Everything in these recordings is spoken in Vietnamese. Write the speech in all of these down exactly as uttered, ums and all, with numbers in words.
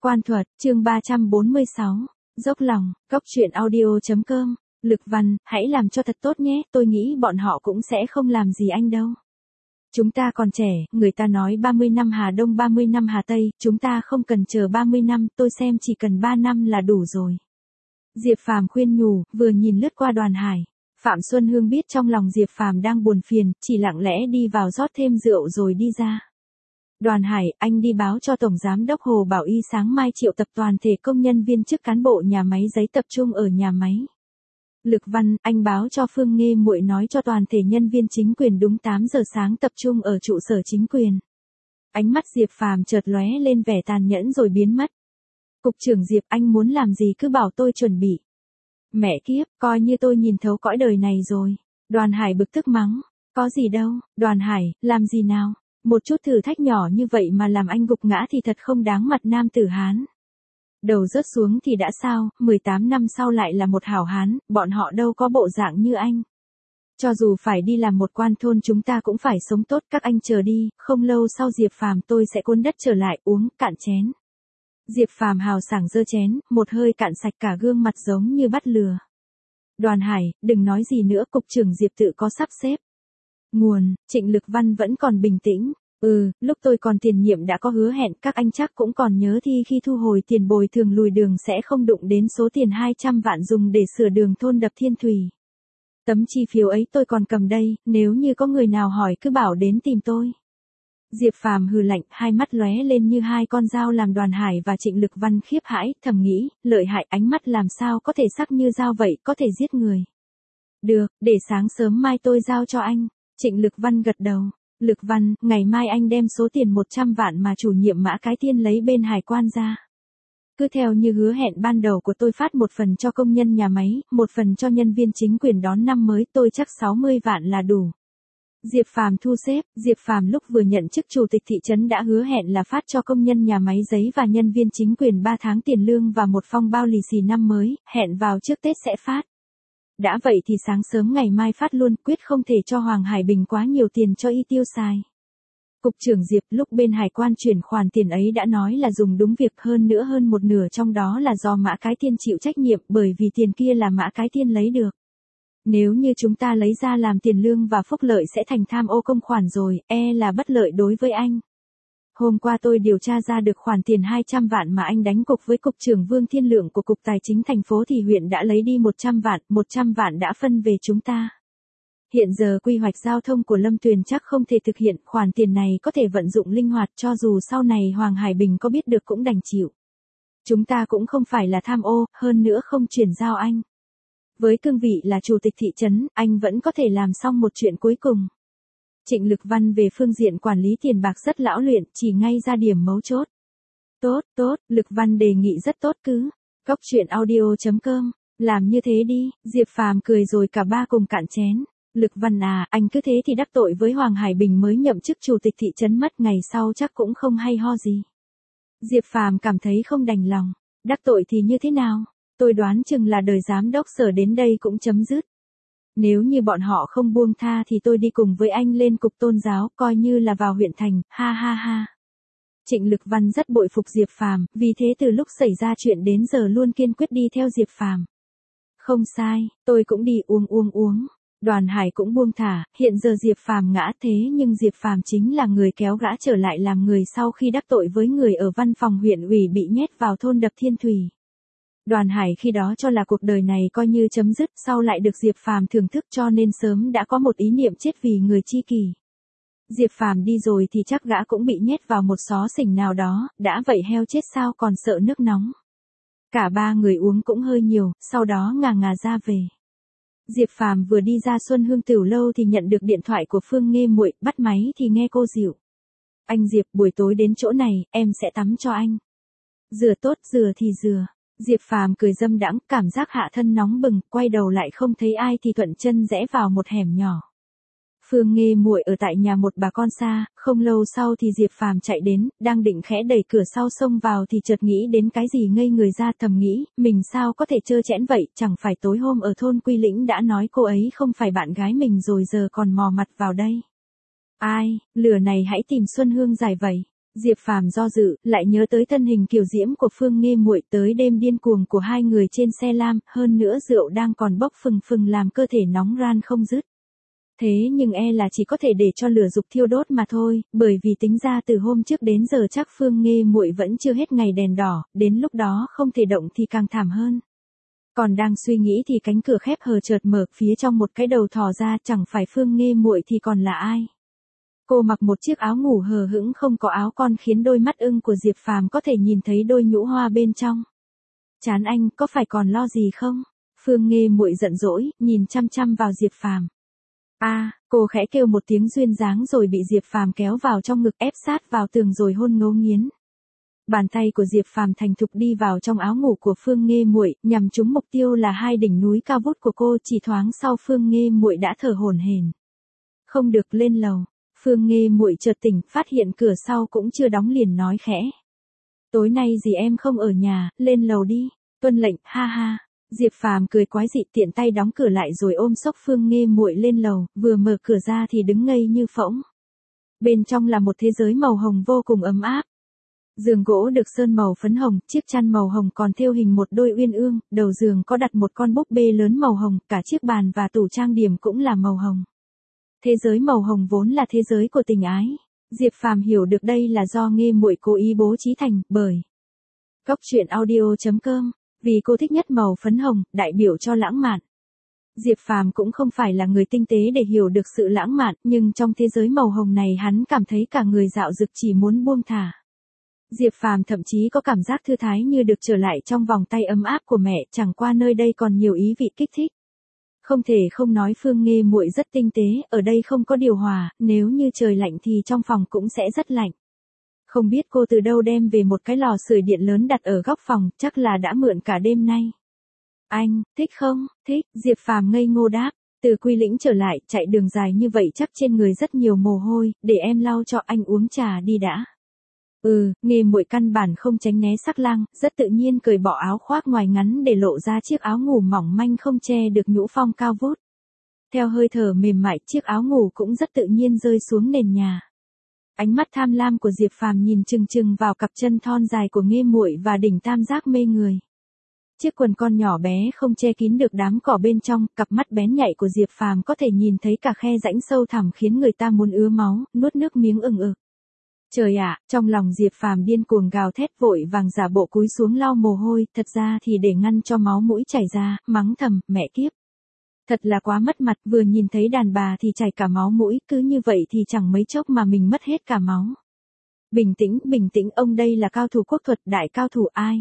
Quan thuật, chương ba trăm bốn mươi sáu. Dốc lòng, Cốc truyện audio chấm com. Lực Văn, hãy làm cho thật tốt nhé, tôi nghĩ bọn họ cũng sẽ không làm gì anh đâu. Chúng ta còn trẻ, người ta nói ba mươi năm Hà Đông ba mươi năm Hà Tây, chúng ta không cần chờ ba mươi năm, tôi xem chỉ cần ba năm là đủ rồi. Diệp Phàm khuyên nhủ, vừa nhìn lướt qua Đoàn Hải. Phạm Xuân Hương biết trong lòng Diệp Phàm đang buồn phiền, chỉ lặng lẽ đi vào rót thêm rượu rồi đi ra. Đoàn Hải, anh đi báo cho Tổng Giám đốc Hồ Bảo Y sáng mai triệu tập toàn thể công nhân viên chức cán bộ nhà máy giấy tập trung ở nhà máy. Lực Văn, anh báo cho Phương Nghê Muội nói cho toàn thể nhân viên chính quyền đúng tám giờ sáng tập trung ở trụ sở chính quyền. Ánh mắt Diệp Phàm chợt lóe lên vẻ tàn nhẫn rồi biến mất. Cục trưởng Diệp, anh muốn làm gì cứ bảo tôi chuẩn bị. Mẹ kiếp, coi như tôi nhìn thấu cõi đời này rồi. Đoàn Hải bực tức mắng. Có gì đâu, Đoàn Hải, làm gì nào. Một chút thử thách nhỏ như vậy mà làm anh gục ngã thì thật không đáng mặt nam tử Hán. Đầu rớt xuống thì đã sao, mười tám năm sau lại là một hảo hán, bọn họ đâu có bộ dạng như anh. Cho dù phải đi làm một quan thôn chúng ta cũng phải sống tốt, các anh chờ đi, không lâu sau Diệp Phàm tôi sẽ cuốn đất trở lại, uống cạn chén. Diệp Phàm hào sảng giơ chén, một hơi cạn sạch cả gương mặt giống như bắt lừa. Đoàn Hải, đừng nói gì nữa, cục trưởng Diệp tự có sắp xếp. Nguồn, Trịnh Lực Văn vẫn còn bình tĩnh. Ừ, lúc tôi còn tiền nhiệm đã có hứa hẹn, các anh chắc cũng còn nhớ thi khi thu hồi tiền bồi thường lùi đường sẽ không đụng đến số tiền hai trăm vạn dùng để sửa đường thôn đập Thiên Thủy. Tấm chi phiếu ấy tôi còn cầm đây, nếu như có người nào hỏi cứ bảo đến tìm tôi. Diệp Phàm hừ lạnh, hai mắt lóe lên như hai con dao làm Đoàn Hải và Trịnh Lực Văn khiếp hãi, thầm nghĩ, lợi hại, ánh mắt làm sao có thể sắc như dao vậy, có thể giết người. Được, để sáng sớm mai tôi giao cho anh. Trịnh Lực Văn gật đầu. Lực Văn, ngày mai anh đem số tiền một trăm vạn mà chủ nhiệm Mã Cái Tiên lấy bên hải quan ra. Cứ theo như hứa hẹn ban đầu của tôi, phát một phần cho công nhân nhà máy, một phần cho nhân viên chính quyền đón năm mới, tôi chắc sáu mươi vạn là đủ. Diệp Phàm thu xếp, Diệp Phàm lúc vừa nhận chức chủ tịch thị trấn đã hứa hẹn là phát cho công nhân nhà máy giấy và nhân viên chính quyền ba tháng tiền lương và một phong bao lì xì năm mới, hẹn vào trước Tết sẽ phát. Đã vậy thì sáng sớm ngày mai phát luôn, quyết không thể cho Hoàng Hải Bình quá nhiều tiền cho y tiêu xài. Cục trưởng Diệp, lúc bên hải quan chuyển khoản tiền ấy đã nói là dùng đúng việc, hơn nữa hơn một nửa trong đó là do Mã Cái Tiên chịu trách nhiệm, bởi vì tiền kia là Mã Cái Tiên lấy được. Nếu như chúng ta lấy ra làm tiền lương và phúc lợi sẽ thành tham ô công khoản rồi, e là bất lợi đối với anh. Hôm qua tôi điều tra ra được khoản tiền hai trăm vạn mà anh đánh cục với Cục trưởng Vương Thiên Lượng của Cục Tài chính thành phố thì huyện đã lấy đi một trăm vạn, một trăm vạn đã phân về chúng ta. Hiện giờ quy hoạch giao thông của Lâm Tuyền chắc không thể thực hiện, khoản tiền này có thể vận dụng linh hoạt, cho dù sau này Hoàng Hải Bình có biết được cũng đành chịu. Chúng ta cũng không phải là tham ô, hơn nữa không chuyển giao anh. Với cương vị là chủ tịch thị trấn, anh vẫn có thể làm xong một chuyện cuối cùng. Trịnh Lực Văn về phương diện quản lý tiền bạc rất lão luyện, chỉ ngay ra điểm mấu chốt. Tốt, tốt, Lực Văn đề nghị rất tốt cứ. Cốc truyện audio chấm com, làm như thế đi. Diệp Phàm cười rồi cả ba cùng cạn chén. Lực Văn à, anh cứ thế thì đắc tội với Hoàng Hải Bình mới nhậm chức chủ tịch thị trấn mất, ngày sau chắc cũng không hay ho gì. Diệp Phàm cảm thấy không đành lòng. Đắc tội thì như thế nào? Tôi đoán chừng là đời giám đốc sở đến đây cũng chấm dứt. Nếu như bọn họ không buông tha thì tôi đi cùng với anh lên cục tôn giáo, coi như là vào huyện thành, ha ha ha. Trịnh Lực Văn rất bội phục Diệp Phàm, vì thế từ lúc xảy ra chuyện đến giờ luôn kiên quyết đi theo Diệp Phàm. Không sai, tôi cũng đi uống uống uống. Đoàn Hải cũng buông thả, hiện giờ Diệp Phàm ngã thế nhưng Diệp Phàm chính là người kéo gã trở lại làm người sau khi đắc tội với người ở văn phòng huyện ủy bị nhét vào thôn đập Thiên Thủy. Đoàn Hải khi đó cho là cuộc đời này coi như chấm dứt, sau lại được Diệp Phàm thưởng thức cho nên sớm đã có một ý niệm chết vì người chi kỷ. Diệp Phàm đi rồi thì chắc gã cũng bị nhét vào một xó xỉnh nào đó, đã vậy heo chết sao còn sợ nước nóng. Cả ba người uống cũng hơi nhiều, sau đó ngà ngà ra về. Diệp Phàm vừa đi ra Xuân Hương Tửu Lâu thì nhận được điện thoại của Phương Nghê Muội, bắt máy thì nghe cô dịu. Anh Diệp, buổi tối đến chỗ này, em sẽ tắm cho anh. Rửa tốt, rửa thì rửa. Diệp Phàm cười dâm đãng, cảm giác hạ thân nóng bừng, quay đầu lại không thấy ai thì thuận chân rẽ vào một hẻm nhỏ. Phương Nghê Muội ở tại nhà một bà con xa, không lâu sau thì Diệp Phàm chạy đến, đang định khẽ đẩy cửa sau xông vào thì chợt nghĩ đến cái gì ngây người ra, thầm nghĩ, mình sao có thể trơ trẽn vậy, chẳng phải tối hôm ở thôn Quy Lĩnh đã nói cô ấy không phải bạn gái mình rồi giờ còn mò mặt vào đây. Ai, lửa này hãy tìm Xuân Hương giải vậy. Diệp Phàm do dự, lại nhớ tới thân hình kiều diễm của Phương Nghê Muội, tới đêm điên cuồng của hai người trên xe lam, hơn nữa rượu đang còn bốc phừng phừng làm cơ thể nóng ran không dứt. Thế nhưng e là chỉ có thể để cho lửa dục thiêu đốt mà thôi, bởi vì tính ra từ hôm trước đến giờ chắc Phương Nghê Muội vẫn chưa hết ngày đèn đỏ, đến lúc đó không thể động thì càng thảm hơn. Còn đang suy nghĩ thì cánh cửa khép hờ chợt mở, phía trong một cái đầu thò ra, chẳng phải Phương Nghê Muội thì còn là ai. Cô mặc một chiếc áo ngủ hờ hững không có áo con khiến đôi mắt ưng của Diệp Phàm có thể nhìn thấy đôi nhũ hoa bên trong. Chán anh, có phải còn lo gì không? Phương Nghê Muội giận dỗi, nhìn chăm chăm vào Diệp Phàm. A, à, cô khẽ kêu một tiếng duyên dáng rồi bị Diệp Phàm kéo vào trong ngực ép sát vào tường rồi hôn ngấu nghiến. Bàn tay của Diệp Phàm thành thục đi vào trong áo ngủ của Phương Nghê Muội, nhằm trúng mục tiêu là hai đỉnh núi cao vút của cô, chỉ thoáng sau Phương Nghê Muội đã thở hổn hển. Không được, lên lầu. Phương Nghê Muội chợt tỉnh, phát hiện cửa sau cũng chưa đóng liền nói khẽ. Tối nay dì em không ở nhà, lên lầu đi. Tuân lệnh, ha ha. Diệp Phàm cười quái dị, tiện tay đóng cửa lại rồi ôm xốc Phương Nghê Muội lên lầu, vừa mở cửa ra thì đứng ngây như phỗng. Bên trong là một thế giới màu hồng vô cùng ấm áp. Giường gỗ được sơn màu phấn hồng, chiếc chăn màu hồng còn thêu hình một đôi uyên ương, đầu giường có đặt một con búp bê lớn màu hồng, cả chiếc bàn và tủ trang điểm cũng là màu hồng. Thế giới màu hồng vốn là thế giới của tình ái. Diệp Phàm hiểu được đây là do Nghê Muội cố ý bố trí thành, bởi Cốc truyện audio chấm com, vì cô thích nhất màu phấn hồng, đại biểu cho lãng mạn. Diệp Phàm cũng không phải là người tinh tế để hiểu được sự lãng mạn, nhưng trong thế giới màu hồng này hắn cảm thấy cả người dạo dực chỉ muốn buông thả. Diệp Phàm thậm chí có cảm giác thư thái như được trở lại trong vòng tay ấm áp của mẹ, chẳng qua nơi đây còn nhiều ý vị kích thích. Không thể không nói Phương Nghê Muội rất tinh tế, ở đây không có điều hòa, nếu như trời lạnh thì trong phòng cũng sẽ rất lạnh. Không biết cô từ đâu đem về một cái lò sưởi điện lớn đặt ở góc phòng, chắc là đã mượn cả đêm nay. Anh, thích không? Thích, Diệp Phàm ngây ngô đáp. Từ Quy Lĩnh trở lại, chạy đường dài như vậy chắc trên người rất nhiều mồ hôi, để em lau cho anh uống trà đi đã. Ừ, Nghê Muội căn bản không tránh né sắc lang, rất tự nhiên cởi bỏ áo khoác ngoài ngắn để lộ ra chiếc áo ngủ mỏng manh không che được nhũ phong cao vút. Theo hơi thở mềm mại, chiếc áo ngủ cũng rất tự nhiên rơi xuống nền nhà. Ánh mắt tham lam của Diệp Phàm nhìn chừng chừng vào cặp chân thon dài của Nghê Muội và đỉnh tam giác mê người. Chiếc quần con nhỏ bé không che kín được đám cỏ bên trong, cặp mắt bén nhạy của Diệp Phàm có thể nhìn thấy cả khe rãnh sâu thẳm khiến người ta muốn ứa máu, nuốt nước miếng ừng ực. Trời ạ, trong lòng Diệp Phàm điên cuồng gào thét, vội vàng giả bộ cúi xuống lau mồ hôi, thật ra thì để ngăn cho máu mũi chảy ra, mắng thầm, mẹ kiếp. Thật là quá mất mặt, vừa nhìn thấy đàn bà thì chảy cả máu mũi, cứ như vậy thì chẳng mấy chốc mà mình mất hết cả máu. Bình tĩnh, bình tĩnh, ông đây là cao thủ quốc thuật, đại cao thủ ai?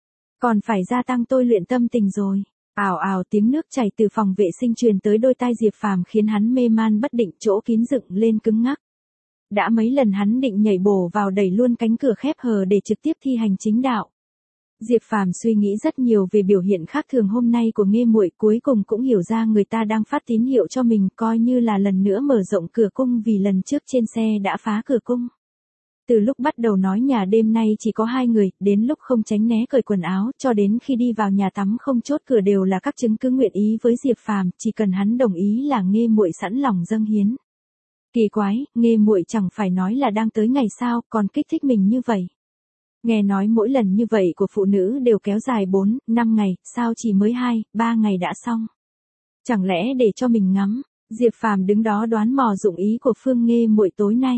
Còn phải gia tăng tôi luyện tâm tình rồi. Ào ào, tiếng nước chảy từ phòng vệ sinh truyền tới đôi tai Diệp Phàm khiến hắn mê man bất định, chỗ kín dựng lên cứng ngắc. Đã mấy lần hắn định nhảy bổ vào đẩy luôn cánh cửa khép hờ để trực tiếp thi hành chính đạo. Diệp Phàm suy nghĩ rất nhiều về biểu hiện khác thường hôm nay của Nghê Muội, cuối cùng cũng hiểu ra người ta đang phát tín hiệu cho mình, coi như là lần nữa mở rộng cửa cung vì lần trước trên xe đã phá cửa cung. Từ lúc bắt đầu nói nhà đêm nay chỉ có hai người, đến lúc không tránh né cởi quần áo, cho đến khi đi vào nhà tắm không chốt cửa đều là các chứng cứ nguyện ý với Diệp Phàm, chỉ cần hắn đồng ý là Nghê Muội sẵn lòng dâng hiến. Kỳ quái, Nghê Muội chẳng phải nói là đang tới ngày sao, còn kích thích mình như vậy. Nghe nói mỗi lần như vậy của phụ nữ đều kéo dài bốn, năm ngày, sao chỉ mới hai, ba ngày đã xong. Chẳng lẽ để cho mình ngắm, Diệp Phàm đứng đó đoán mò dụng ý của Phương Nghê Muội tối nay.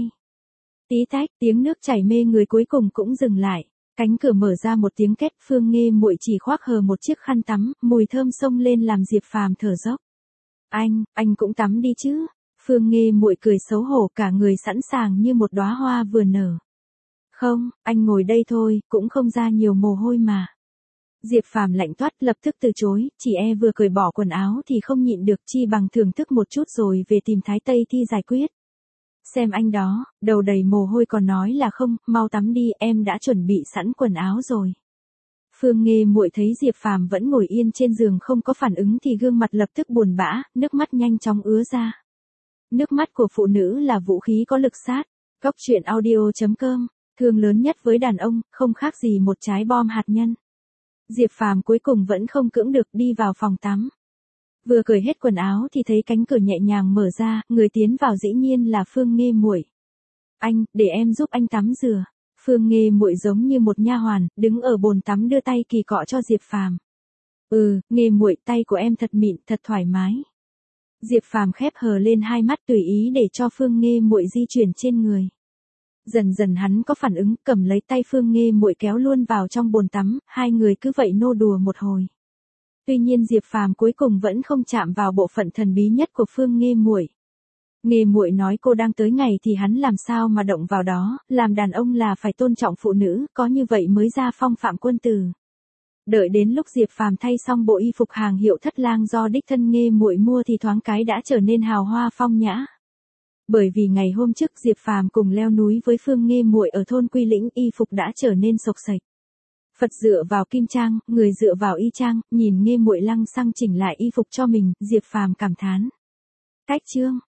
Tí tách, tiếng nước chảy mê người cuối cùng cũng dừng lại. Cánh cửa mở ra một tiếng két, Phương Nghê Muội chỉ khoác hờ một chiếc khăn tắm, mùi thơm xông lên làm Diệp Phàm thở dốc. Anh, anh cũng tắm đi chứ. Phương Nghê Muội cười xấu hổ, cả người sẵn sàng như một đóa hoa vừa nở. Không, anh ngồi đây thôi, cũng không ra nhiều mồ hôi mà. Diệp Phàm lạnh toát, lập tức từ chối, chỉ e vừa cởi bỏ quần áo thì không nhịn được, chi bằng thưởng thức một chút rồi về tìm Thái Tây Thi giải quyết. Xem anh đó, đầu đầy mồ hôi còn nói là không, mau tắm đi, em đã chuẩn bị sẵn quần áo rồi. Phương Nghê Muội thấy Diệp Phàm vẫn ngồi yên trên giường không có phản ứng thì gương mặt lập tức buồn bã, nước mắt nhanh chóng ứa ra. Nước mắt của phụ nữ là vũ khí có lực sát. Cốc truyện audio chấm com, thương lớn nhất với đàn ông, không khác gì một trái bom hạt nhân. Diệp Phàm cuối cùng vẫn không cưỡng được đi vào phòng tắm. Vừa cởi hết quần áo thì thấy cánh cửa nhẹ nhàng mở ra, người tiến vào dĩ nhiên là Phương Nghê Muội. Anh, để em giúp anh tắm rửa. Phương Nghê Muội giống như một nha hoàn, đứng ở bồn tắm đưa tay kỳ cọ cho Diệp Phàm. "Ừ, Nghê Muội, tay của em thật mịn, thật thoải mái." Diệp Phàm khép hờ lên hai mắt tùy ý để cho Phương Nghê Muội di chuyển trên người. Dần dần hắn có phản ứng, cầm lấy tay Phương Nghê Muội kéo luôn vào trong bồn tắm, hai người cứ vậy nô đùa một hồi. Tuy nhiên Diệp Phàm cuối cùng vẫn không chạm vào bộ phận thần bí nhất của Phương Nghê Muội. Nghê Muội nói cô đang tới ngày thì hắn làm sao mà động vào đó, làm đàn ông là phải tôn trọng phụ nữ, có như vậy mới ra phong phạm quân tử. Đợi đến lúc Diệp Phàm thay xong bộ y phục hàng hiệu Thất Lang do đích thân Nghê Muội mua thì thoáng cái đã trở nên hào hoa phong nhã. Bởi vì ngày hôm trước Diệp Phàm cùng leo núi với Phương Nghê Muội ở thôn Quy Lĩnh, y phục đã trở nên xộc xệch. Phật dựa vào kim trang, người dựa vào y trang, nhìn Nghê Muội lăng xăng chỉnh lại y phục cho mình, Diệp Phàm cảm thán. Cách chương